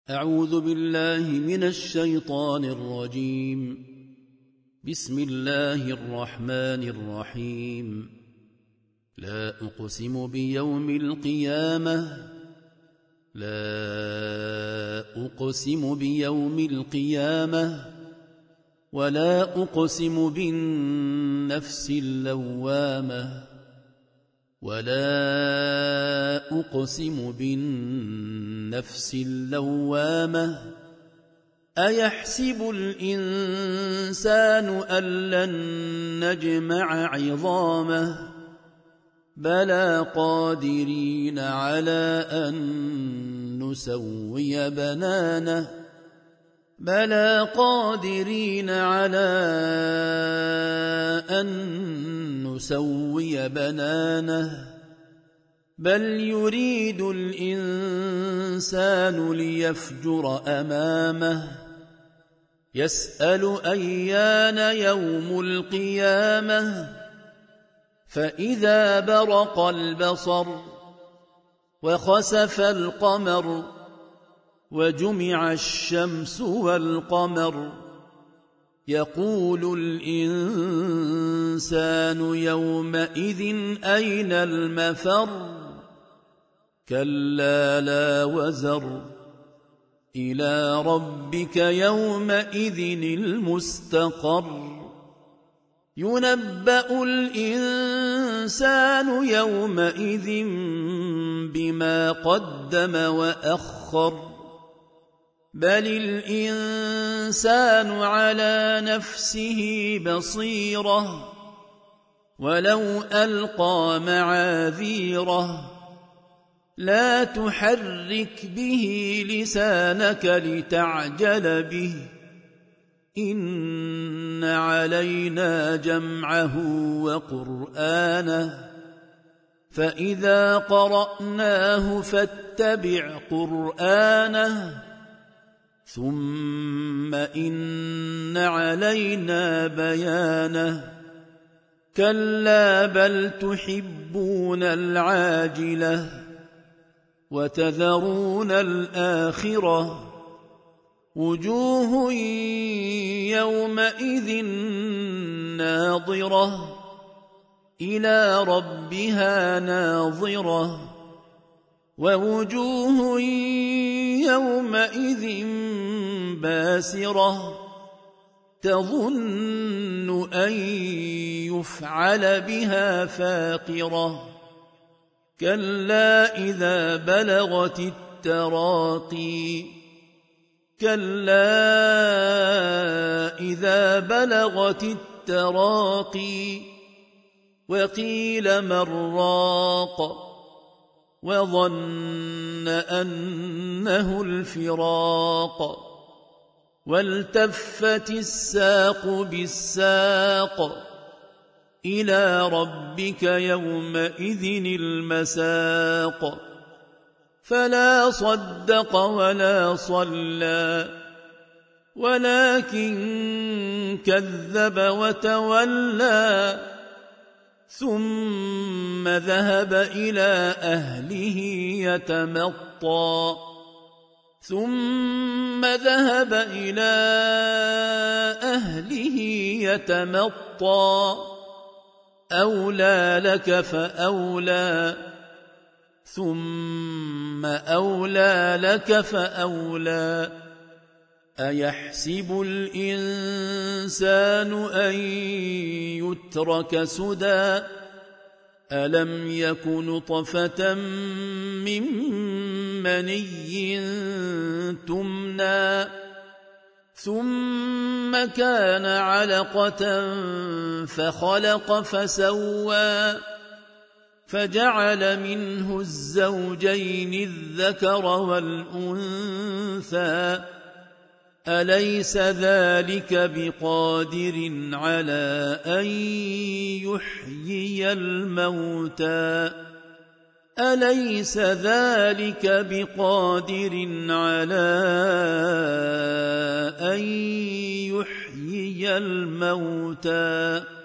أعوذ بالله من الشيطان الرجيم. بسم الله الرحمن الرحيم. لا أقسم بيوم القيامة ولا أقسم بالنفس اللوامة أيحسب الإنسان أن لن نجمع عظامه بلى قادرين على أن نسوي بنانه بل يريد الإنسان ليفجر أمامه يسأل أيان يوم القيامة فإذا برق البصر وخسف القمر وجمع الشمس والقمر يقول الإنسان يومئذ أين المفر كلا لا وزر إلى ربك يومئذ المستقر ينبأ الإنسان يومئذ بما قدم وأخر بل الإنسان على نفسه بصيرة ولو ألقى معاذيره لا تحرك به لسانك لتعجل به إن علينا جمعه وقرآنه فإذا قرأناه فاتبع قرآنه ثم إن علينا بيانه كلا بل تحبون العاجلة وتذرون الآخرة وجوه يومئذ ناظرة إلى ربها ناظرة ووجوه يومئذ باسرة تظن أن يفعل بها فاقرة كلا إذا بلغت التراقي وقيل من راق وظن أنه الفراق والتفت الساق بالساق إلى ربك يومئذ المساق فلا صدق ولا صلى ولكن كذب وتولى ثم ذهب إلى أهله يتمطى أولى لك فأولى ثم أولى لك فأولى أيحسب الإنسان أن يترك سدى ألم يك نطفة من مني تمنى ثم كان علقة فخلق فسوى فجعل منه الزوجين الذكر والأنثى أليس ذلك بقادر على أن يحيي الموتى